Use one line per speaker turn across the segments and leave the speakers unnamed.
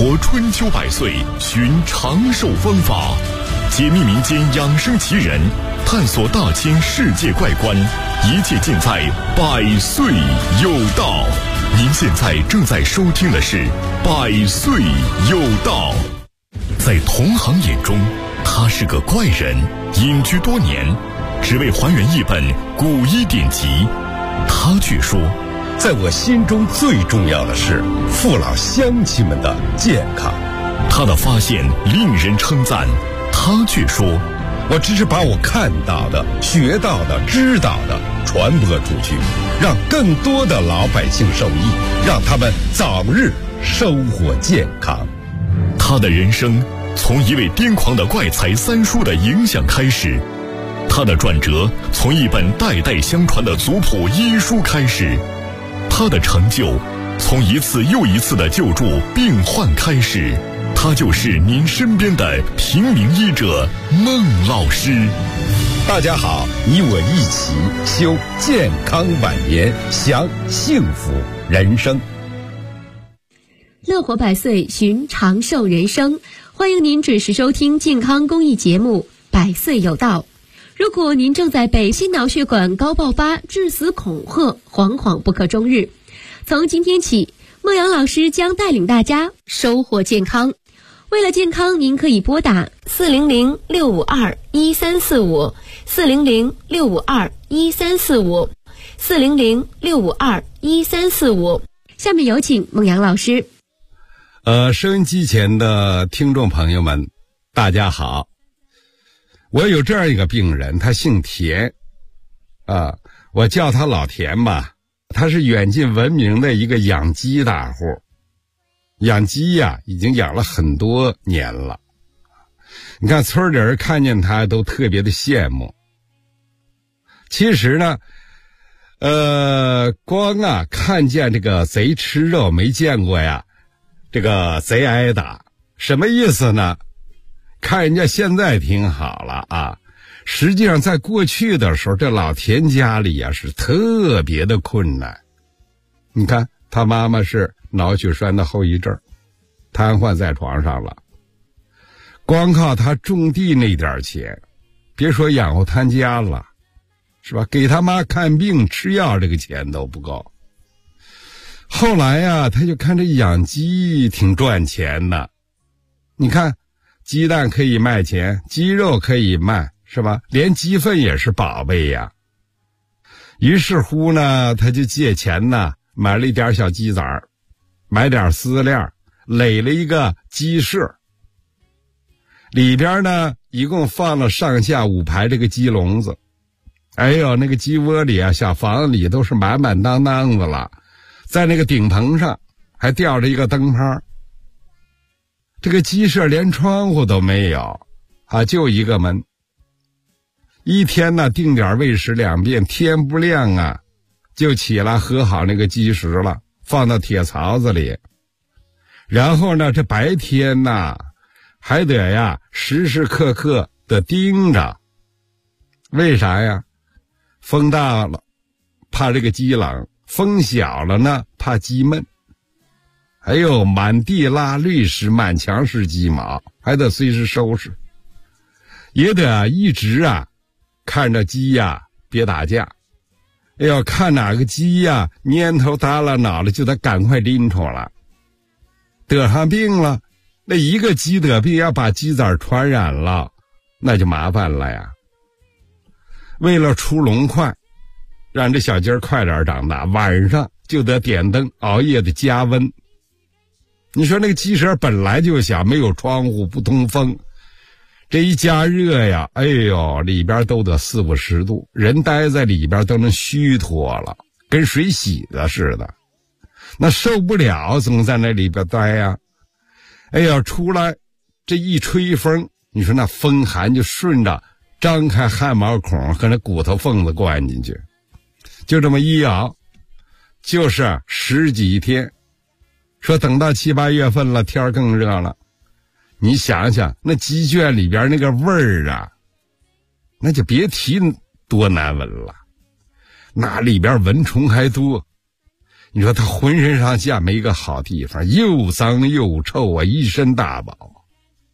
活春秋百岁，寻长寿方法，解密民间养生奇人，探索大千世界怪观，一切尽在百岁有道。您现在正在收听的是百岁有道。在同行眼中，他是个怪人，隐居多年，只为还原一本古医典籍。他却说，
在我心中最重要的是父老乡亲们的健康。
他的发现令人称赞，他却说，
我只是把我看到的、学到的、知道的传播出去，让更多的老百姓受益，让他们早日生活健康。
他的人生从一位癫狂的怪才三叔的影响开始，他的转折从一本代代相传的族谱医书开始，他的成就从一次又一次的救助病患开始。他就是您身边的平民医者孟老师。
大家好，你我一起修健康晚年，享幸福人生。
乐活百岁，寻长寿人生。欢迎您准时收听健康公益节目《百岁有道》。如果您正在被心脑血管高爆发、致死恐吓，惶惶不可终日，从今天起，孟阳老师将带领大家收获健康。为了健康，您可以拨打400-652-1345 400-652-1345 400-652-1345。下面有请孟阳老师。
收音机前的听众朋友们，大家好。我有这样一个病人，他姓田，我叫他老田吧。他是远近闻名的一个养鸡大户，养鸡呀，已经养了很多年了。你看村里人看见他都特别的羡慕。其实呢，光看见这个贼吃肉，没见过呀这个贼挨打。什么意思呢？看人家现在挺好了啊，实际上在过去的时候，这老田家里呀是特别的困难。你看他妈妈是脑血栓的后遗症，瘫痪在床上了，光靠他种地那点钱，别说养活他家了，是吧？给他妈看病吃药这个钱都不够。后来呀，他就看这养鸡挺赚钱的。你看鸡蛋可以卖钱，鸡肉可以卖，是吧？连鸡粪也是宝贝呀。于是乎呢，他就借钱呢，买了一点小鸡仔，买点饲料，垒了一个鸡舍，里边呢一共放了上下5排这个鸡笼子。哎呦，那个鸡窝里啊，小房里都是满满当当的了。在那个顶棚上还吊着一个灯泡。这个鸡舍连窗户都没有就一个门。一天呢定点喂食2遍，天不亮就起来和好那个鸡食了，放到铁槽子里。然后呢，这白天还得呀时时刻刻的盯着。为啥呀？风大了怕这个鸡冷，风小了呢怕鸡闷。还有满地拉绿石，满墙是鸡毛，还得随时收拾。也得一直看着鸡别打架。要看哪个鸡蔫头耷拉脑了，就得赶快拎出来。得上病了，那一个鸡得病要把鸡崽传染了，那就麻烦了呀。为了出笼快，让这小鸡儿快点长大，晚上就得点灯，熬夜的加温。你说那个鸡舍本来就小，没有窗户，不通风，这一加热呀，哎呦，里边都得40-50度，人待在里边都能虚脱了，跟水洗的似的。那受不了，总在那里边待呀。哎呀，出来这一吹风，你说那风寒就顺着张开汗毛孔和那骨头缝子灌进去，就这么一熬，就是10几天。说等到7、8月份了，天更热了，你想想那鸡圈里边那个味儿那就别提多难闻了，那里边蚊虫还多。 你说他浑身上下没一个好地方，又脏又臭啊，一身大包。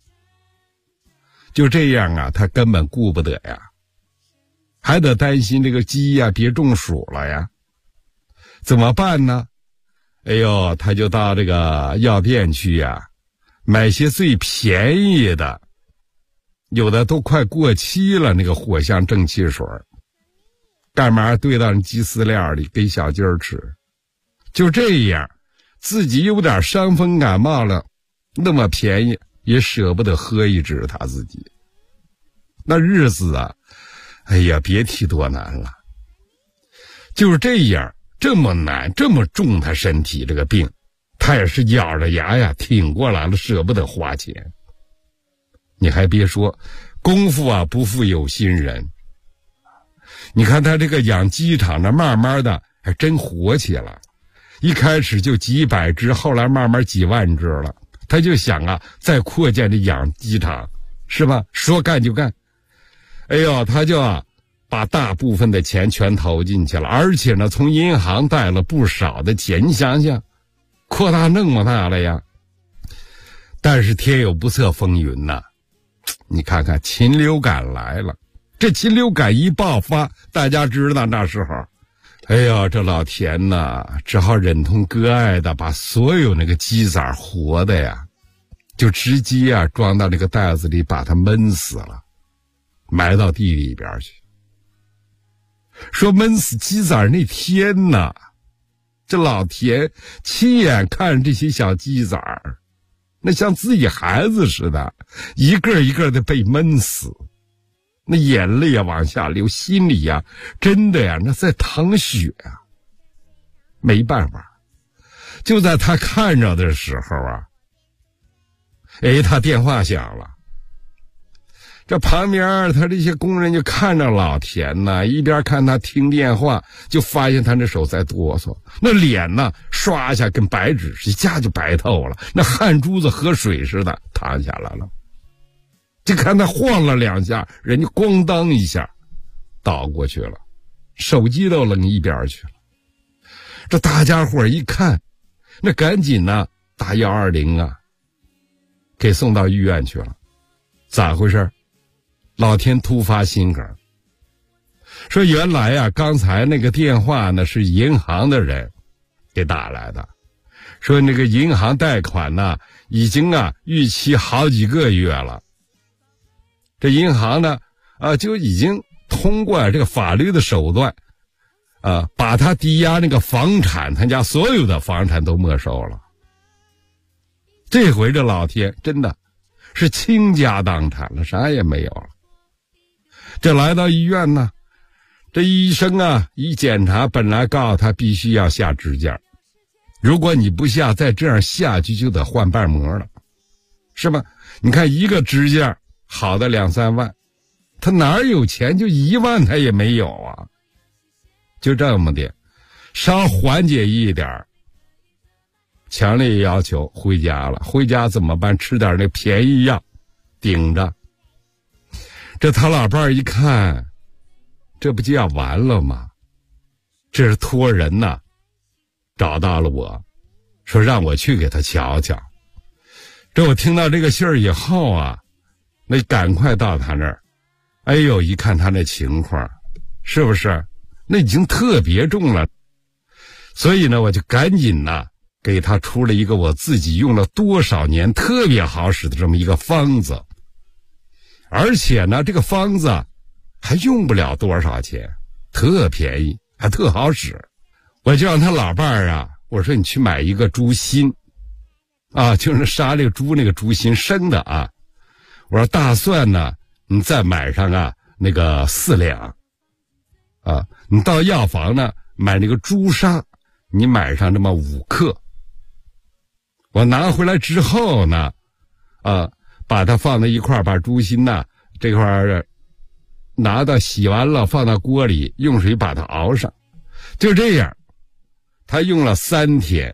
就这样啊，他根本顾不得呀，还得担心这个鸡呀别中暑了呀。怎么办呢？哎呦，他就到这个药店去呀，买些最便宜的，有的都快过期了，那个藿香正气水，干嘛兑到鸡饲料里给小鸡儿吃。就这样，自己有点伤风感冒了，那么便宜也舍不得喝一支他自己。那日子啊，哎呀，别提多难了。就是这样，这么难，这么重他身体这个病，他也是咬着牙呀挺过来了，舍不得花钱。你还别说，功夫啊不负有心人。你看他这个养鸡场呢，慢慢的还真火起来，一开始就几百只，后来慢慢几万只了。他就想啊，再扩建这养鸡场，是吧？说干就干。哎呦，他就啊把大部分的钱全投进去了，而且呢从银行贷了不少的钱。你想想，扩大那么大了呀。但是天有不测风云呐，你看看禽流感来了。这禽流感一爆发，大家知道那时候，哎呦，这老田呐只好忍痛割爱的把所有那个鸡崽活的呀就直接啊装到那个袋子里，把它闷死了，埋到地里边去。说闷死鸡崽那天呐，这老田亲眼看这些小鸡崽那像自己孩子似的，一个一个的被闷死，那眼泪啊往下流，心里呀真的呀那在淌血啊。没办法，就在他看着的时候啊，哎，他电话响了。这旁边他这些工人就看着老田呢，一边看他听电话，就发现他那手在哆嗦，那脸呢刷一下跟白纸一下就白透了，那汗珠子和水似的淌下来了。就看他晃了两下，人家咣当一下倒过去了，手机都扔一边去了。这大家伙一看，那赶紧呢打120啊，给送到医院去了。咋回事？老田突发心梗，说原来啊刚才那个电话呢是银行的人给打来的，说那个银行贷款呢已经啊逾期好几个月了。这银行呢就已经通过这个法律的手段把他抵押那个房产，他家所有的房产都没收了。这回这老天真的是倾家荡产了，啥也没有了。这来到医院呢，这医生啊一检查，本来告诉他必须要下支架，如果你不下，再这样下去就得换瓣膜了，是吧？你看一个支架好的2、3万，他哪有钱，就1万他也没有啊。就这么的，稍缓解一点，强烈要求回家了。回家怎么办？吃点那便宜药顶着。这他老伴儿一看，这不就要完了吗？这是托人呐找到了我，说让我去给他瞧瞧。这我听到这个信儿以后啊，那赶快到他那儿。哎呦，一看他那情况，是不是那已经特别重了？所以呢我就赶紧呢给他出了一个我自己用了多少年特别好使的这么一个方子，而且呢这个方子还用不了多少钱，特便宜还特好使。我就让他老伴儿啊，我说你去买一个猪心啊，就是杀这个猪那个猪心生的啊。我说大蒜呢你再买上啊那个4两啊，你到药房呢买那个猪砂，你买上这么5克。我拿回来之后呢把它放在一块儿，把猪心呢这块儿拿到洗完了放到锅里，用水把它熬上。就这样他用了3天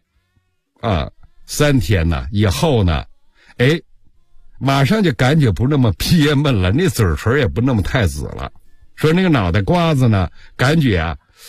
3天呢以后呢，哎，马上就感觉不那么憋闷了，那嘴唇也不那么太紫了。说那个脑袋瓜子呢感觉啊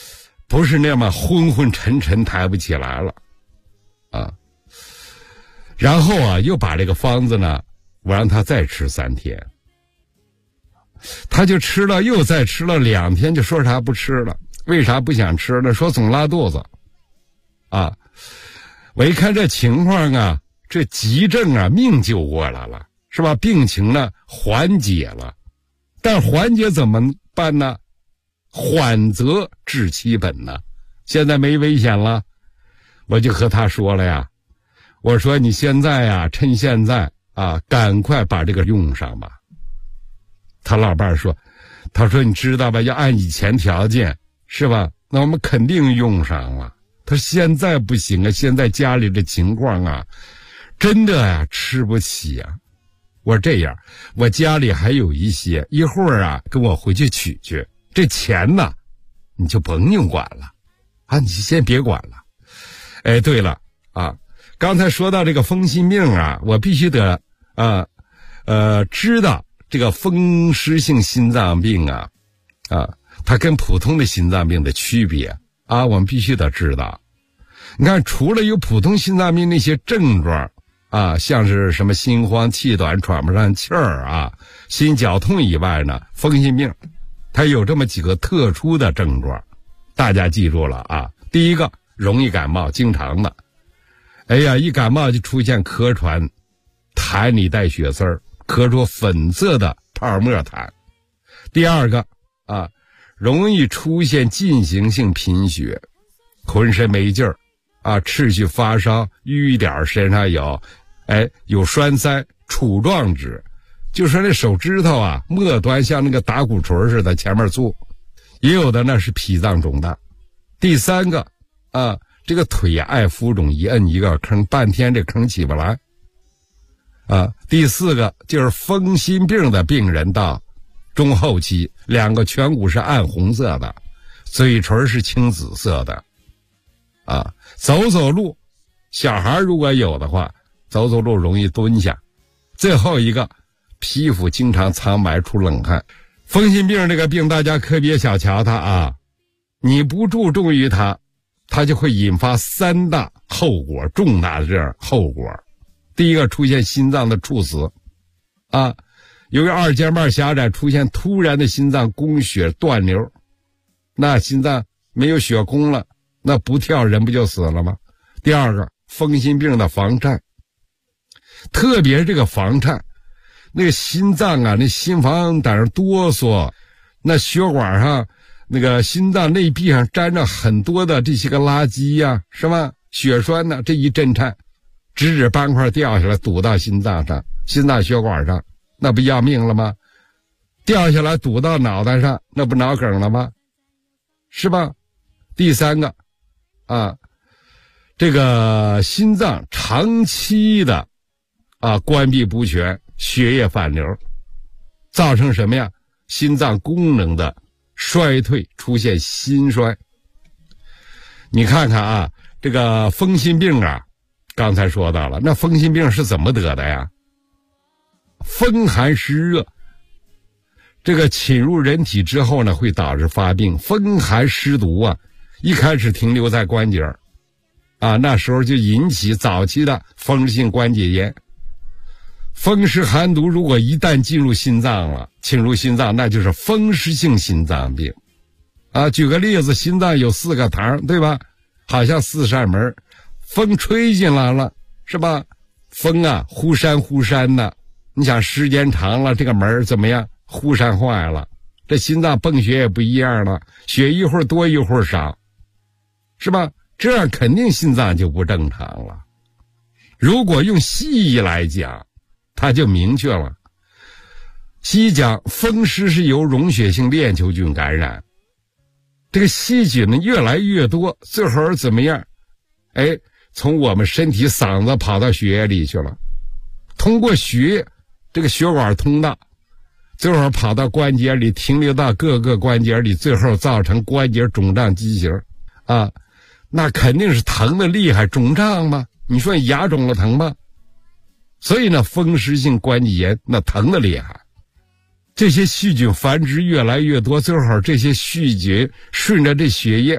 不是那么昏昏沉沉抬不起来了啊。然后啊，又把这个方子呢，我让他再吃3天，他就吃了，又再吃了2天，就说啥不吃了。为啥不想吃了？说总拉肚子啊。我一看这情况啊，这急症啊，命救过来了，是吧？病情呢缓解了，但缓解怎么办呢？缓则治其本呢。现在没危险了，我就和他说了呀，我说你现在呀，趁现在啊，赶快把这个用上吧。他老伴说，他说你知道吧，要按以前条件是吧，那我们肯定用上了。他现在不行啊，现在家里的情况啊，真的呀，吃不起啊。我说这样，我家里还有一些，一会儿啊跟我回去取去，这钱呢你就甭用管了啊，你先别管了。哎，对了啊，刚才说到这个风心病啊，我必须得知道这个风湿性心脏病啊它跟普通的心脏病的区别啊，我们必须得知道。你看，除了有普通心脏病那些症状啊，像是什么心慌气短、喘不上气儿啊、心绞痛以外呢，风心病它有这么几个特殊的症状，大家记住了啊。第一个，容易感冒，经常的，哎呀，一感冒就出现咳喘，痰里带血丝儿，咳出粉色的泡沫痰。第二个啊，容易出现进行性贫血，浑身没劲儿啊，持续发烧，瘀点身上有栓塞、杵状指，就说那手指头啊，末端像那个打鼓槌似的，前面粗。也有的呢是脾脏肿大。第三个啊，这个腿爱浮肿，一摁一个坑，半天这坑起不来啊。第四个就是风心病的病人到中后期，2个颧骨是暗红色的，嘴唇是青紫色的啊。走路，小孩如果有的话，走路容易蹲下。最后一个，皮肤经常苍白出冷汗。风心病这个病大家可别小瞧它啊，你不注重于它就会引发3大后果，重大的这样后果。第一个，出现心脏的猝死啊，由于二尖瓣狭窄出现突然的心脏供血断流，那心脏没有血供了，那不跳人不就死了吗？第二个，风心病的房颤，特别是这个房颤，那个心脏啊，那心房在那哆嗦，那血管上那个心脏内壁上沾着很多的这些个垃圾呀，是吧？血栓呢，这一震颤，指斑块掉下来堵到心脏上，心脏血管上，那不要命了吗？掉下来堵到脑袋上，那不脑梗了吗？是吧？第三个啊，这个心脏长期的关闭不全，血液反流，造成什么呀？心脏功能的衰退，出现心衰。你看看啊，这个风心病啊，刚才说到了，那风心病是怎么得的呀？风寒湿热，这个侵入人体之后呢，会导致发病。风寒湿毒啊，一开始停留在关节啊，那时候就引起早期的风湿性关节炎。风湿寒毒如果一旦进入心脏了，侵入心脏，那就是风湿性心脏病啊。举个例子，心脏有4个膛，对吧？好像4扇门，风吹进来了，是吧？风啊忽扇忽扇的，你想时间长了，这个门怎么样？忽扇坏了，这心脏泵血也不一样了，血一会儿多一会儿少，是吧？这样肯定心脏就不正常了。如果用西医来讲，它就明确了。西医讲风湿是由溶血性链球菌感染，这个细菌呢越来越多，最后怎么样？从我们身体嗓子跑到血液里去了，通过血液这个血管通道，最后跑到关节里，停留到各个关节里，最后造成关节肿胀畸形啊，那肯定是疼的厉害，肿胀吗？你说牙肿了疼吗？所以呢，风湿性关节炎那疼的厉害，这些细菌繁殖越来越多，最后这些细菌顺着这血液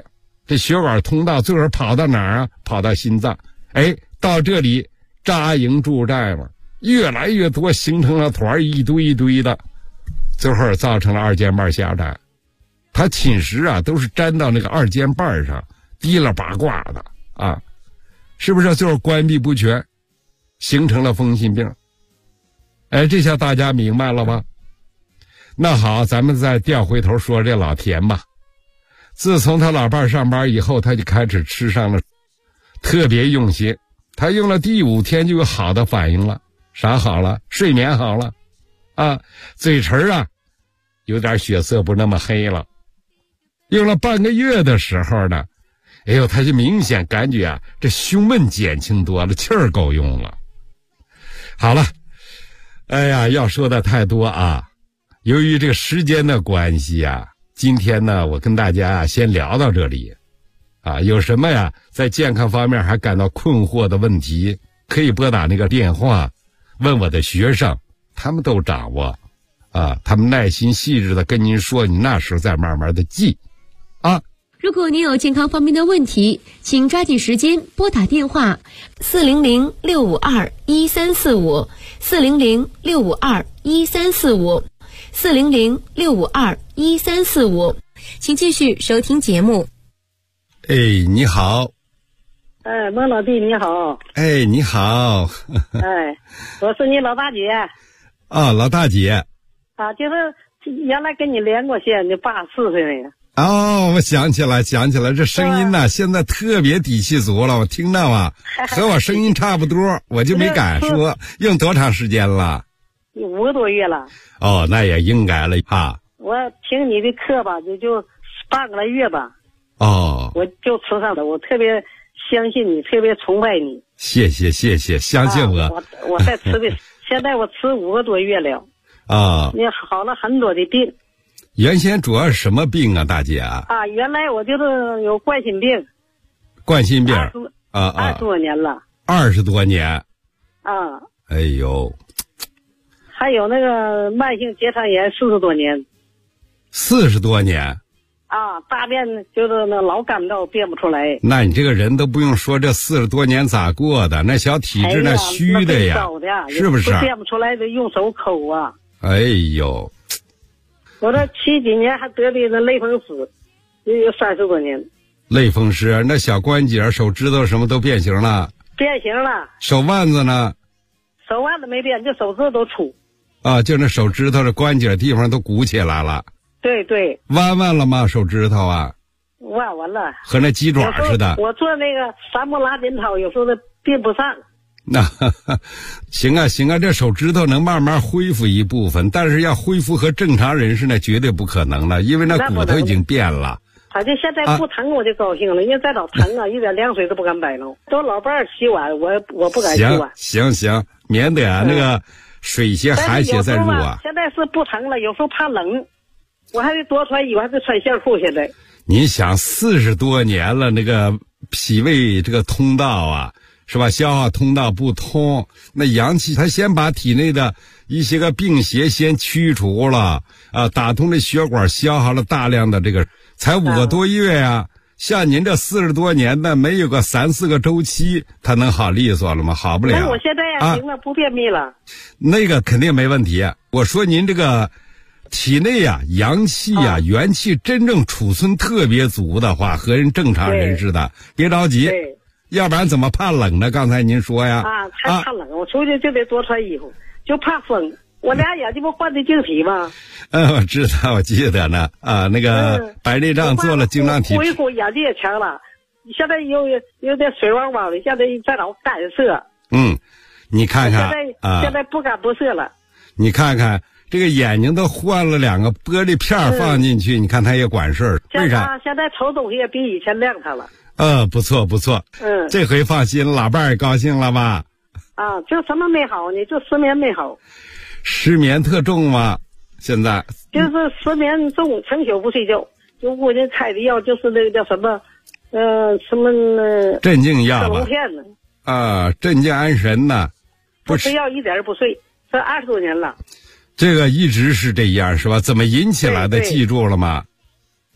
这血管通道最后跑到哪儿啊？跑到心脏。哎，到这里扎营驻寨嘛，越来越多，形成了团一堆一堆的，最后造成了二尖瓣狭窄。它侵蚀啊，都是粘到那个二尖瓣上，滴了八卦的啊，是不是？最后关闭不全，形成了风信病。哎，这下大家明白了吧？那好，咱们再调回头说这老田吧。自从他老伴儿上班以后，他就开始吃上了，特别用心。他用了第5天就有好的反应了。啥好了？睡眠好了，啊，嘴唇啊，有点血色不那么黑了。用了半个月的时候呢，哎呦，他就明显感觉啊，这胸闷减轻多了，气儿够用了。好了，哎呀，要说的太多啊。由于这个时间的关系啊，今天呢，我跟大家先聊到这里。啊，有什么呀，在健康方面还感到困惑的问题，可以拨打那个电话，问我的学生，他们都掌握。啊，他们耐心细致的跟您说，你那时候再慢慢的记。啊，
如果您有健康方面的问题，请抓紧时间拨打电话400-652-1345 400-652-1345 400-652-1345，请继续收听节目。
哎，你好。
哎，孟老弟你好。
哎，你好。
哎，我是你老大姐。
啊，老大姐。
啊，就是原来跟你连过线，你84岁那个。
哦，我想起来，这声音呢，现在特别底气足了，我听到啊，和我声音差不多，我就没敢说。用多长时间了
？5个多月了。
哦，那也应该了啊。
我听你的课吧，就半个来月吧。
哦。
我就吃上了，我特别相信你，特别崇拜你。
谢谢，相信我。
我在吃的，现在我吃5个多月了。
啊。
你好了很多的病。
原先主要是什么病啊，大姐啊？
啊，原来我就是有冠心病。
冠心病。
啊，20多年了。
20多年。
啊。
哎呦。
还有那个慢性结肠炎40多年。
40多年。
啊，大便就是那老干燥，便不出来。
那你这个人都不用说，这40多年咋过的？那小体质那虚的呀，是不是？
便不出来的，用手抠啊。
哎呦。
我这70几年还得的那类风湿，有30多年。
类风湿，那小关节、手指头什么都变形了。
变形了。
手腕子呢？
手腕子没变，就手指头都粗。
啊，就那手指头的关节地方都鼓起来了。
对对。
弯了吗？手指头啊？
弯了。
和那鸡爪似的。
我做那个3步拉筋操，有时候并不上。
那行啊，这手指头能慢慢恢复一部分，但是要恢复和正常人士那绝对不可能了，因为那骨头已经变了。
他就现在不疼我就高兴了，因为再早疼啊，一点凉水都不敢摆弄。都老伴儿洗碗，我不敢洗碗。
行，免得那个水鞋寒邪再入啊。
现在是不疼了，有时候怕冷，我还得多穿衣服，还得穿线裤。现在
你想40多年了，那个脾胃这个通道啊，是吧？消化通道不通，那阳气它先把体内的一些个病邪先驱除了啊，打通了血管，消耗了大量的这个，才5个多月呀。像您这40多年的，没有个3、4个周期，它能好利索了吗？好不了。
那我现在呀，行了，不便秘了。
那个肯定没问题。我说您这个体内啊，阳气啊，元气真正储存特别足的话，和人正常人似的，别着急。要不然怎么怕冷呢？刚才您说呀。
啊，还怕冷，我出去就得多穿衣服，就怕风。我俩眼睛不换的晶体吗？
我知道，我记得呢。啊，那个白内障做了晶状体。
恢复眼睛也强了，现在有点水汪汪的，现在再老干涩。
你看看
现在不干不涩了。
你看看这个眼睛都换了2个玻璃片放进去，你看它也管事儿。为啥？
现在瞅东西也比以前亮堂了。
不错。这回放心，老伴儿高兴了吧？
啊，就什么没好呢？就失眠没好。
失眠特重吗？现在
就是失眠重，成宿不睡觉，就屋里开的药，就是那个叫什么，
镇静药吧。
片呢。
啊，镇静安神呢。
不吃药一点也不睡，这20多年了。
这个一直是这样是吧？怎么引起来的？记住了吗？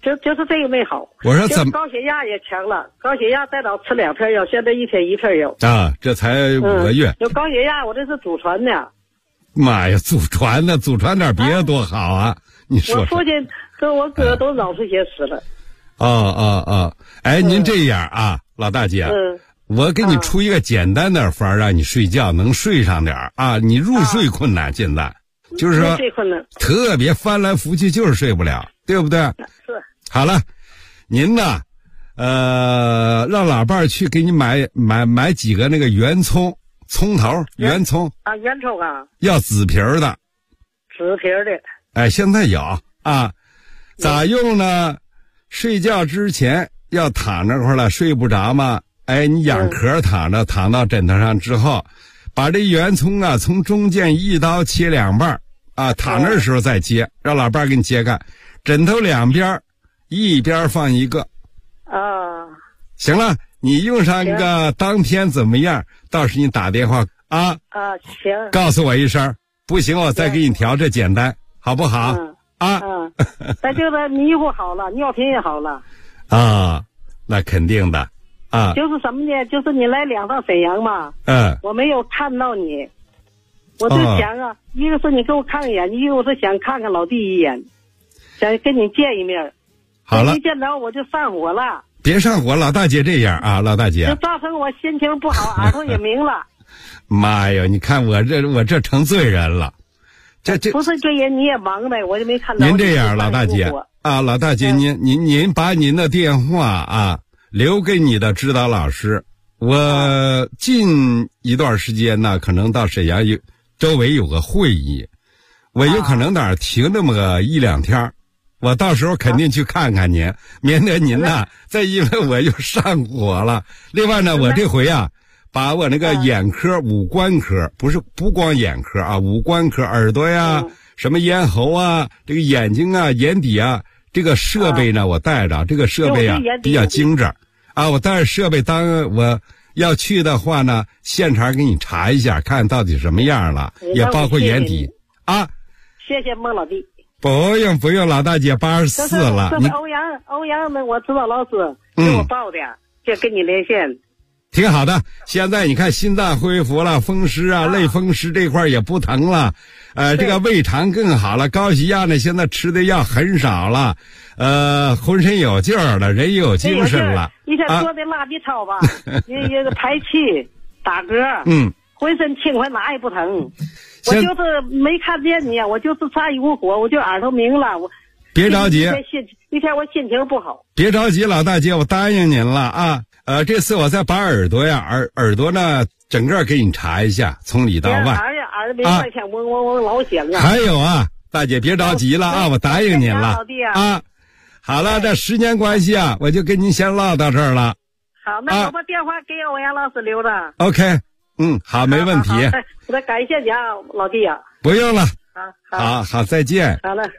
就是这个没好。
我说怎么
高血压也强了，高血压带到吃2片药，现在1天1片药
啊？这才5个月。
有高血压，我这是祖传的。
妈呀，祖传的，祖传点别的多好啊！你说
我父亲跟我哥都脑出血死了。
哎，您这样啊，老大姐，我给你出一个简单的法儿，让你睡觉能睡上点啊。你入睡困难，现在就是说特别翻来覆去，就是睡不了，对不对？
是。
好了，您呢，让老伴儿去给你买几个那个圆葱头，圆葱
啊，圆葱啊，
要紫皮儿的，
紫皮儿的。
哎，现在有啊，咋用呢？睡觉之前要躺那块儿了，睡不着嘛。哎，你仰壳躺着，躺到枕头上之后，把这圆葱啊从中间一刀切2半啊，躺那时候再切，让老伴儿给你切开，枕头两边一边放一个。
啊，
行了，你用上一个当天怎么样？到时你打电话啊。
行。
告诉我一声，不行我再给你调，这简单，好不好？
咱就是迷糊好了，尿频也好了。
啊，那肯定的啊。
就是什么呢？就是你来2趟沈阳嘛。我没有看到你，我就想啊，一个是你给我看一眼，一个我是想看看老弟一眼，想跟你见一面。
好了，
一见着我就上火了。
别上火，老大姐这样啊，老大姐。
就造成我心情不好，耳朵也鸣了。
妈呀，你看我这成罪人了。这
不是罪人，你也忙呗，我就没看到。
您这样，老大姐啊，老大姐，您把您的电话啊留给你的指导老师。我近一段时间呢，可能到沈阳周围有个会议，我有可能哪儿停那么个1、2天，我到时候肯定去看看您，免得您呢再因为我又上火了。另外呢，我这回啊。把我那个眼科、五官科，不光眼科啊，五官科，耳朵呀，什么咽喉啊，这个眼睛啊，眼底啊，这个设备呢，我带着，这个设备啊比较精致啊，我带着设备，当我要去的话呢，现场给你查一下，看到底什么样了，也包括眼底啊。
谢谢孟老弟。
不用，老大姐84了。
这是欧阳的，我指导老师给我报的，就跟你连线。
挺好的，现在你看心脏恢复了，风湿啊，类风湿这块也不疼了，这个胃肠更好了，高血压呢现在吃的药很少了，浑身有劲儿了，人也有精神了。
一天做的拉 B 操吧，那个排气、打嗝，浑身轻快，哪也不疼。我就是没看见你，我就是差一股火，我就耳朵鸣了，我。
别着急，
一天我心情不好。
别着急，老大姐，我答应您了啊。这次我再把耳朵呀，耳朵呢，整个给你查一下，从里到外。
耳朵没外天嗡嗡嗡老响啊。
还有啊，大姐别着急了啊，我答应您了啊。好了，这时间关系啊，我就跟您先唠到这儿了。
好，那我把电话给欧阳老师留着。
OK， 好，没问题。
我感谢你啊，老弟啊。
不用了。
好，
再见。
好了。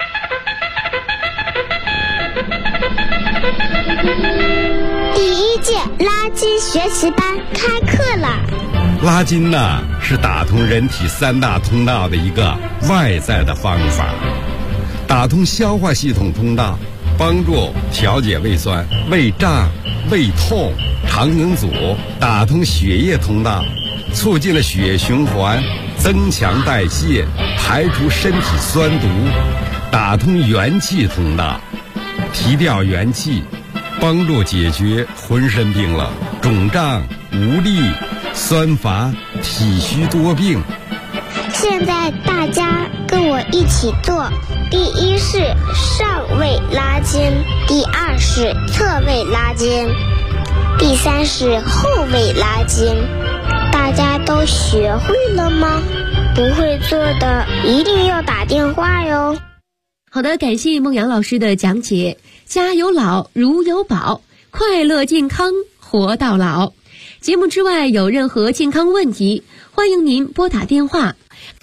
第1届拉筋学习班开课了。
拉筋呢，是打通人体3大通道的一个外在的方法，打通消化系统通道，帮助调节胃酸、胃胀、胃痛、肠梗阻；打通血液通道，促进了血液循环，增强代谢，排除身体酸毒；打通元气通道，提调元气，帮助解决浑身病了、肿胀、无力、酸乏、体虚多病。
现在大家跟我一起做，第1是上位拉筋，第2是侧位拉筋，第3是后位拉筋。大家都学会了吗？不会做的一定要打电话哟。
好的，感谢孟阳老师的讲解。家有老，如有宝，快乐健康活到老。节目之外有任何健康问题，欢迎您拨打电话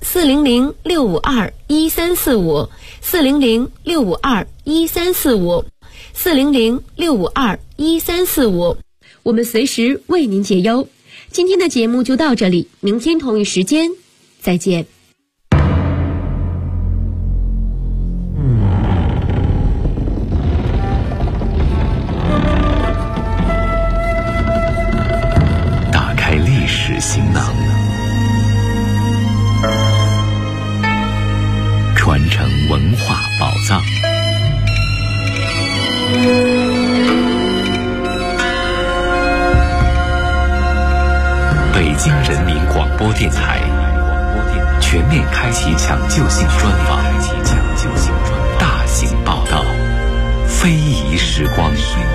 400-652-1345 400-652-1345 400-652-1345，我们随时为您解忧。今天的节目就到这里，明天同一时间再见。
北京人民广播电台全面开启抢救性专访，大型报道，非遗时光。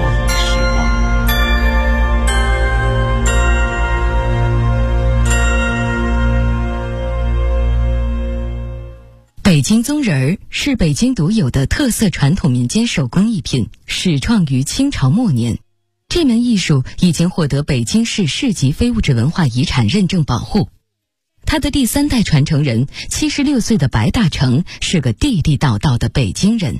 北京宗人儿是北京独有的特色传统民间手工艺品，始创于清朝末年。这门艺术已经获得北京市市级非物质文化遗产认证保护。他的第3代传承人76岁的白大成是个地地道道的北京人。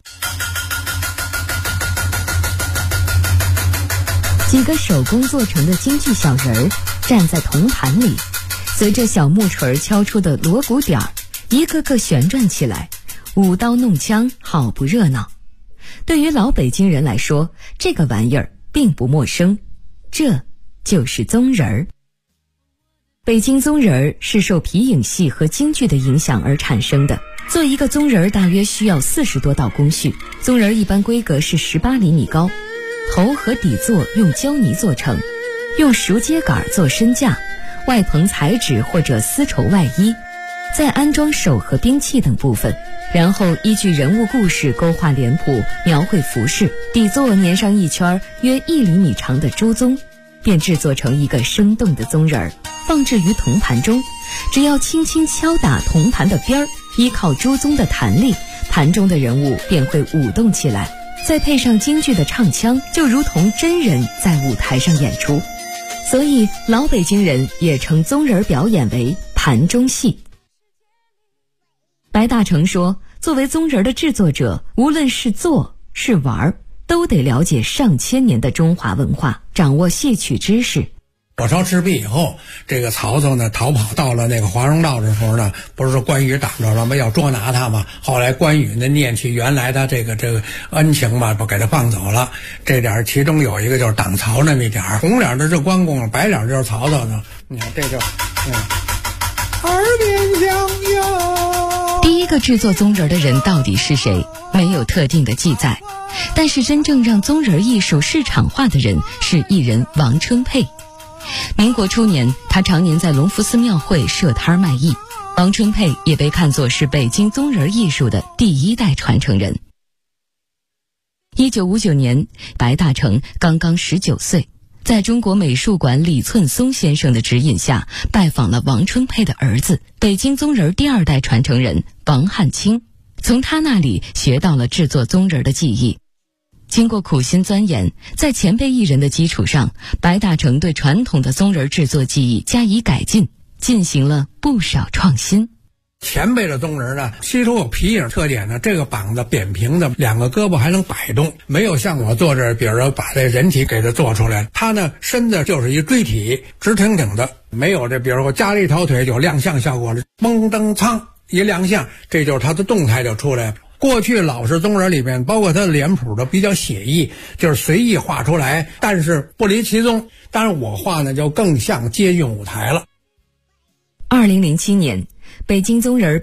几个手工做成的京剧小人儿站在铜盘里，随着小木锤敲出的锣鼓点儿，一个个旋转起来，舞刀弄枪，好不热闹。对于老北京人来说，这个玩意儿并不陌生，这就是宗人儿。北京宗人儿是受皮影戏和京剧的影响而产生的。做一个宗人儿大约需要40多道工序，宗人儿一般规格是18厘米高，头和底座用胶泥做成，用熟秸秆做身架，外棚彩纸或者丝绸外衣，再安装手和兵器等部分，然后依据人物故事勾画脸谱，描绘服饰，底座粘上一圈约1厘米长的猪鬃，便制作成一个生动的宗人儿，放置于铜盘中。只要轻轻敲打铜盘的边儿，依靠猪鬃的弹力，盘中的人物便会舞动起来，再配上京剧的唱腔，就如同真人在舞台上演出。所以老北京人也称宗人表演为盘中戏。白大成说，作为宗人的制作者，无论是做是玩，都得了解上千年的中华文化，掌握戏曲知识。
火烧赤壁以后，这个曹操呢逃跑到了那个华容道的时候呢，不是说关羽挡着了吗？要捉拿他嘛。后来关羽呢念起原来他这个恩情嘛，不给他放走了。这点其中有一个就是挡曹那么一点，红脸的是关公，白脸就是曹操呢。你看这就耳边响哟。
第一个制作宗人的人到底是谁？没有特定的记载。但是真正让宗人艺术市场化的人是艺人王春佩。民国初年，他常年在隆福寺庙会设摊卖艺。王春佩也被看作是北京宗人艺术的第1代传承人。1959年，白大成刚刚19岁，在中国美术馆李寸松先生的指引下，拜访了王春佩的儿子，北京宗人第2代传承人王汉卿，从他那里学到了制作宗人的技艺。经过苦心钻研，在前辈艺人的基础上，白大成对传统的宗人制作技艺加以改进，进行了不少创新。
前辈的宗人呢，其实有皮影特点呢，这个膀子扁平的，2个胳膊还能摆动，没有像我做这，比如说把这人体给它做出来，他呢身子就是一锥体，直挺挺的，没有这，比如说加了一条腿有亮相效果了，嘣噔噌一亮相，这就是他的动态就出来了。过去老式宗人里面，包括他的脸谱都比较写意，就是随意画出来，但是不离其宗。当然我画呢就更像接近舞台了。
2007年，北京宗人